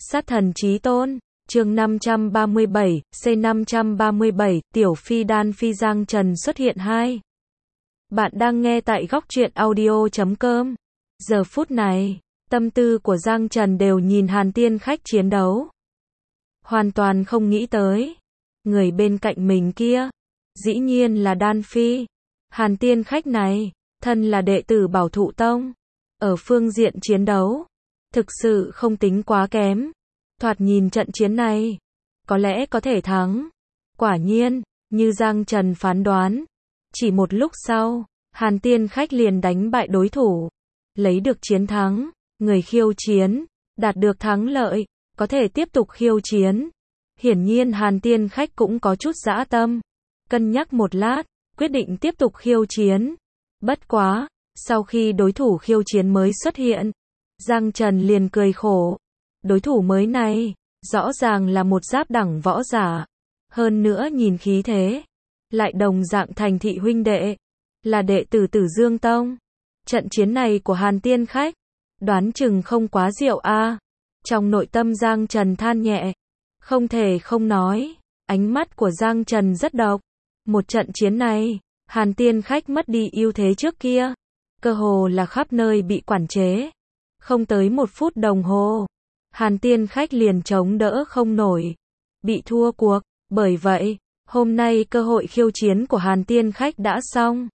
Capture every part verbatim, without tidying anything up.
Sát thần chí tôn, chương năm trăm ba mươi bảy, C năm trăm ba mươi bảy, Tiểu Phi Đan Phi Giang Trần xuất hiện hai. Bạn đang nghe tại góc truyện audio chấm com. Giờ phút này, tâm tư của Giang Trần đều nhìn Hàn Tiên Khách chiến đấu. Hoàn toàn không nghĩ tới. Người bên cạnh mình kia, dĩ nhiên là Đan Phi. Hàn Tiên Khách này, thân là đệ tử Bảo Thụ Tông. Ở phương diện chiến đấu, thực sự không tính quá kém. Thoạt nhìn trận chiến này, có lẽ có thể thắng. Quả nhiên, như Giang Trần phán đoán, chỉ một lúc sau, Hàn Tiên Khách liền đánh bại đối thủ, lấy được chiến thắng. Người khiêu chiến, đạt được thắng lợi, có thể tiếp tục khiêu chiến. Hiển nhiên Hàn Tiên Khách cũng có chút dã tâm, cân nhắc một lát, quyết định tiếp tục khiêu chiến. Bất quá, sau khi đối thủ khiêu chiến mới xuất hiện, Giang Trần liền cười khổ. Đối thủ mới này, rõ ràng là một giáp đẳng võ giả. Hơn nữa nhìn khí thế, lại đồng dạng thành thị huynh đệ, là đệ tử Tử Dương Tông. Trận chiến này của Hàn Tiên Khách, đoán chừng không quá diệu a. Trong nội tâm Giang Trần than nhẹ, không thể không nói, ánh mắt của Giang Trần rất độc. Một trận chiến này, Hàn Tiên Khách mất đi ưu thế trước kia, cơ hồ là khắp nơi bị quản chế. Không tới một phút đồng hồ, Hàn Tiên Khách liền chống đỡ không nổi, bị thua cuộc. Bởi vậy, hôm nay cơ hội khiêu chiến của Hàn Tiên Khách đã xong.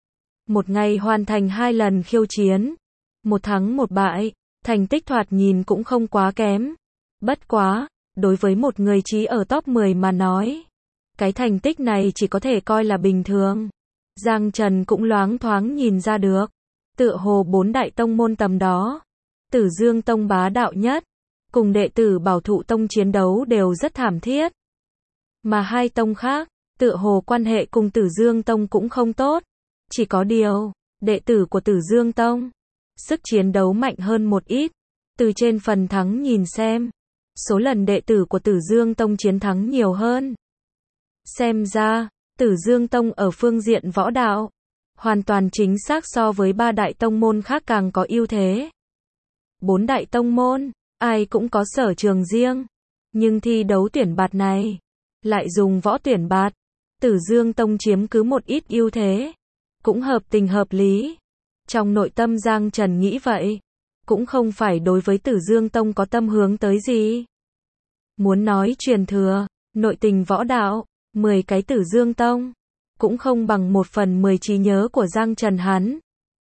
Một ngày hoàn thành hai lần khiêu chiến, một thắng một bại, thành tích thoạt nhìn cũng không quá kém. Bất quá, đối với một người chỉ ở top mười mà nói, cái thành tích này chỉ có thể coi là bình thường. Giang Trần cũng loáng thoáng nhìn ra được, tựa hồ bốn đại tông môn tầm đó, Tử Dương Tông bá đạo nhất, cùng đệ tử Bảo Thụ Tông chiến đấu đều rất thảm thiết. Mà hai tông khác, tựa hồ quan hệ cùng Tử Dương Tông cũng không tốt. Chỉ có điều, đệ tử của Tử Dương Tông, sức chiến đấu mạnh hơn một ít. Từ trên phần thắng nhìn xem, số lần đệ tử của Tử Dương Tông chiến thắng nhiều hơn. Xem ra, Tử Dương Tông ở phương diện võ đạo, hoàn toàn chính xác so với ba đại tông môn khác càng có ưu thế. Bốn đại tông môn, ai cũng có sở trường riêng, nhưng thi đấu tuyển bạt này, lại dùng võ tuyển bạt. Tử Dương Tông chiếm cứ một ít ưu thế, cũng hợp tình hợp lý. Trong nội tâm Giang Trần nghĩ vậy, cũng không phải đối với Tử Dương Tông có tâm hướng tới gì. Muốn nói truyền thừa, nội tình võ đạo, mười cái Tử Dương Tông, cũng không bằng một phần mười trí nhớ của Giang Trần hắn.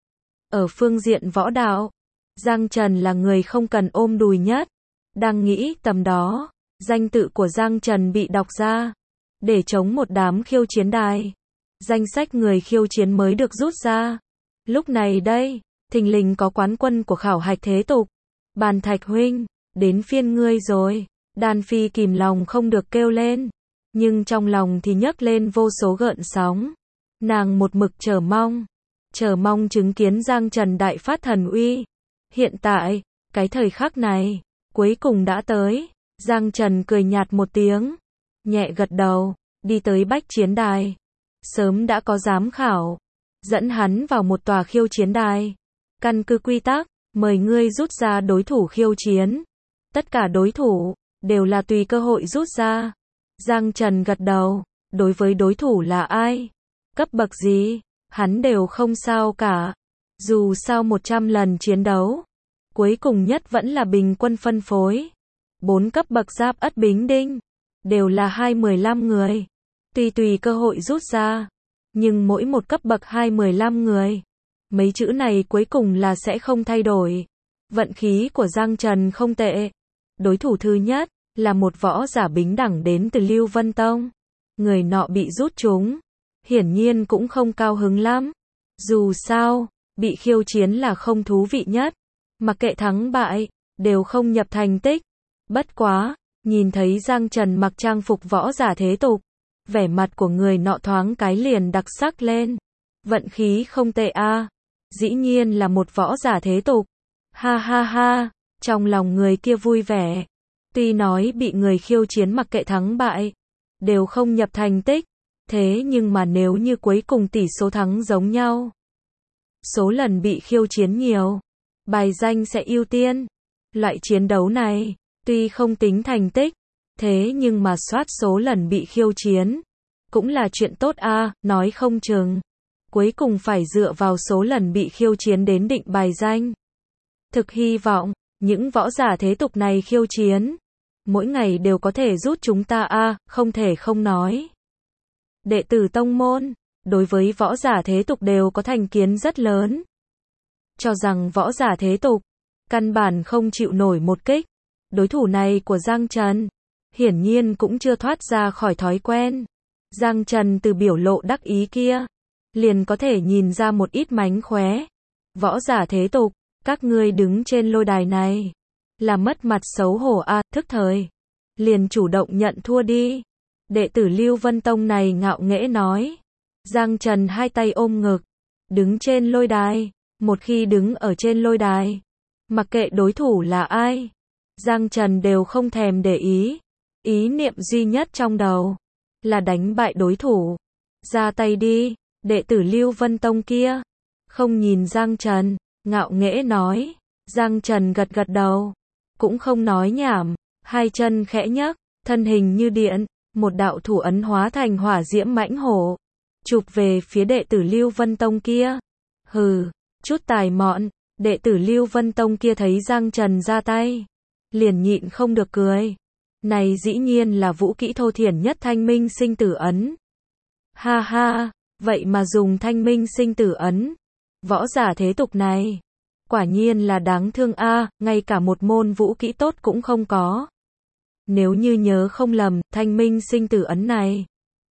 Ở phương diện võ đạo, Giang Trần là người không cần ôm đùi nhất. Đang nghĩ tầm đó, danh tự của Giang Trần bị đọc ra, để chống một đám khiêu chiến đài. Danh sách người khiêu chiến mới được rút ra. Lúc này đây, thình lình có quán quân của khảo hạch thế tục. Bàn Thạch huynh, đến phiên ngươi rồi. Đan Phi kìm lòng không được kêu lên, nhưng trong lòng thì nhấc lên vô số gợn sóng. Nàng một mực chờ mong, chờ mong chứng kiến Giang Trần đại phát thần uy. Hiện tại, cái thời khắc này, cuối cùng đã tới. Giang Trần cười nhạt một tiếng, nhẹ gật đầu, đi tới bách chiến đài. Sớm đã có giám khảo, dẫn hắn vào một tòa khiêu chiến đài. Căn cứ quy tắc, mời ngươi rút ra đối thủ khiêu chiến. Tất cả đối thủ, đều là tùy cơ hội rút ra. Giang Trần gật đầu, đối với đối thủ là ai, cấp bậc gì, hắn đều không sao cả. Dù sao một trăm lần chiến đấu, cuối cùng nhất vẫn là bình quân phân phối. Bốn cấp bậc giáp ất bính đinh, đều là hai mười lăm người. Tùy tùy cơ hội rút ra, nhưng mỗi một cấp bậc hai mười lăm người. Mấy chữ này cuối cùng là sẽ không thay đổi. Vận khí của Giang Trần không tệ. Đối thủ thứ nhất, là một võ giả bính đẳng đến từ Lưu Vân Tông. Người nọ bị rút trúng, hiển nhiên cũng không cao hứng lắm. Dù sao, bị khiêu chiến là không thú vị nhất. Mặc kệ thắng bại, đều không nhập thành tích. Bất quá, nhìn thấy Giang Trần mặc trang phục võ giả thế tục, vẻ mặt của người nọ thoáng cái liền đặc sắc lên. Vận khí không tệ a, dĩ nhiên là một võ giả thế tục. Ha ha ha, trong lòng người kia vui vẻ. Tuy nói bị người khiêu chiến mặc kệ thắng bại, đều không nhập thành tích. Thế nhưng mà nếu như cuối cùng tỷ số thắng giống nhau, số lần bị khiêu chiến nhiều, bài danh sẽ ưu tiên. Loại chiến đấu này, Tuy không tính thành tích, thế nhưng mà soát số lần bị khiêu chiến, cũng là chuyện tốt a, nói không chừng. Cuối cùng phải dựa vào số lần bị khiêu chiến đến định bài danh. Thực hy vọng, những võ giả thế tục này khiêu chiến, mỗi ngày đều có thể rút chúng ta a, không thể không nói. Đệ tử tông môn, đối với võ giả thế tục đều có thành kiến rất lớn. Cho rằng võ giả thế tục, căn bản không chịu nổi một kích. Đối thủ này của Giang Trần, hiển nhiên cũng chưa thoát ra khỏi thói quen. Giang Trần từ biểu lộ đắc ý kia, liền có thể nhìn ra một ít mánh khóe. Võ giả thế tục, các ngươi đứng trên lôi đài này, là mất mặt xấu hổ a, thức thời. Liền chủ động nhận thua đi. Đệ tử Lưu Vân Tông này ngạo nghễ nói. Giang Trần hai tay ôm ngực, đứng trên lôi đài. Một khi đứng ở trên lôi đài, mặc kệ đối thủ là ai, Giang Trần đều không thèm để ý. Ý niệm duy nhất trong đầu là đánh bại đối thủ. Ra tay đi, đệ tử Lưu Vân Tông kia. Không nhìn Giang Trần, ngạo nghễ nói. Giang Trần gật gật đầu, cũng không nói nhảm, hai chân khẽ nhấc, thân hình như điện, một đạo thủ ấn hóa thành hỏa diễm mãnh hổ, chụp về phía đệ tử Lưu Vân Tông kia. Hừ, chút tài mọn, đệ tử Lưu Vân Tông kia thấy Giang Trần ra tay, liền nhịn không được cười. Này dĩ nhiên là vũ kỹ thô thiển nhất Thanh Minh Sinh Tử Ấn. Ha ha, vậy mà dùng Thanh Minh Sinh Tử Ấn. Võ giả thế tục này, quả nhiên là đáng thương a, ngay cả một môn vũ kỹ tốt cũng không có. Nếu như nhớ không lầm, Thanh Minh Sinh Tử Ấn này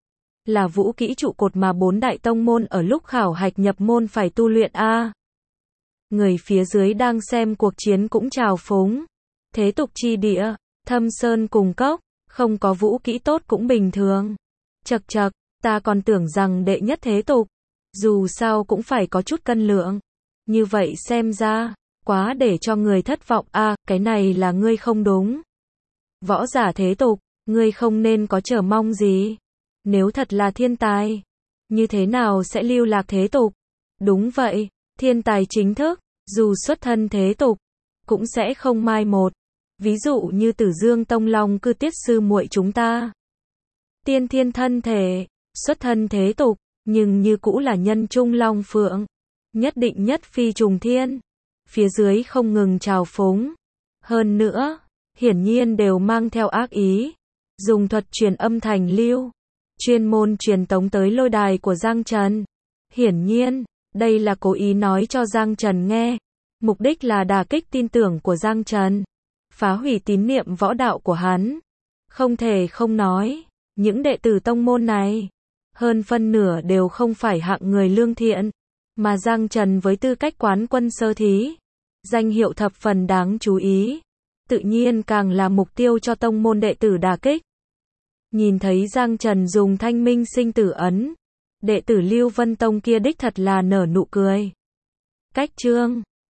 là vũ kỹ trụ cột mà bốn đại tông môn ở lúc khảo hạch nhập môn phải tu luyện a. Người phía dưới đang xem cuộc chiến cũng trào phúng. Thế tục chi địa, thâm sơn cùng cốc, không có vũ kỹ tốt cũng bình thường. Chậc chậc, ta còn tưởng rằng đệ nhất thế tục, dù sao cũng phải có chút cân lượng. Như vậy xem ra, quá để cho người thất vọng a, cái này là ngươi không đúng. Võ giả thế tục, ngươi không nên có chờ mong gì. Nếu thật là thiên tài, như thế nào sẽ lưu lạc thế tục? Đúng vậy, thiên tài chính thức, dù xuất thân thế tục, cũng sẽ không mai một. Ví dụ như Tử Dương Tông Long Cư Tiết sư muội chúng ta. Tiên thiên thân thể, xuất thân thế tục, nhưng như cũ là nhân trung long phượng, nhất định nhất phi trùng thiên. Phía dưới không ngừng trào phúng. Hơn nữa, hiển nhiên đều mang theo ác ý, dùng thuật truyền âm thành lưu, chuyên môn truyền tống tới lôi đài của Giang Trần. Hiển nhiên, đây là cố ý nói cho Giang Trần nghe, mục đích là đả kích tin tưởng của Giang Trần, phá hủy tín niệm võ đạo của hắn. Không thể không nói, những đệ tử tông môn này, hơn phân nửa đều không phải hạng người lương thiện, mà Giang Trần với tư cách quán quân sơ thí, danh hiệu thập phần đáng chú ý, tự nhiên càng là mục tiêu cho tông môn đệ tử đả kích. Nhìn thấy Giang Trần dùng Thanh Minh Sinh Tử Ấn, đệ tử Lưu Vân Tông kia đích thật là nở nụ cười. Cách chương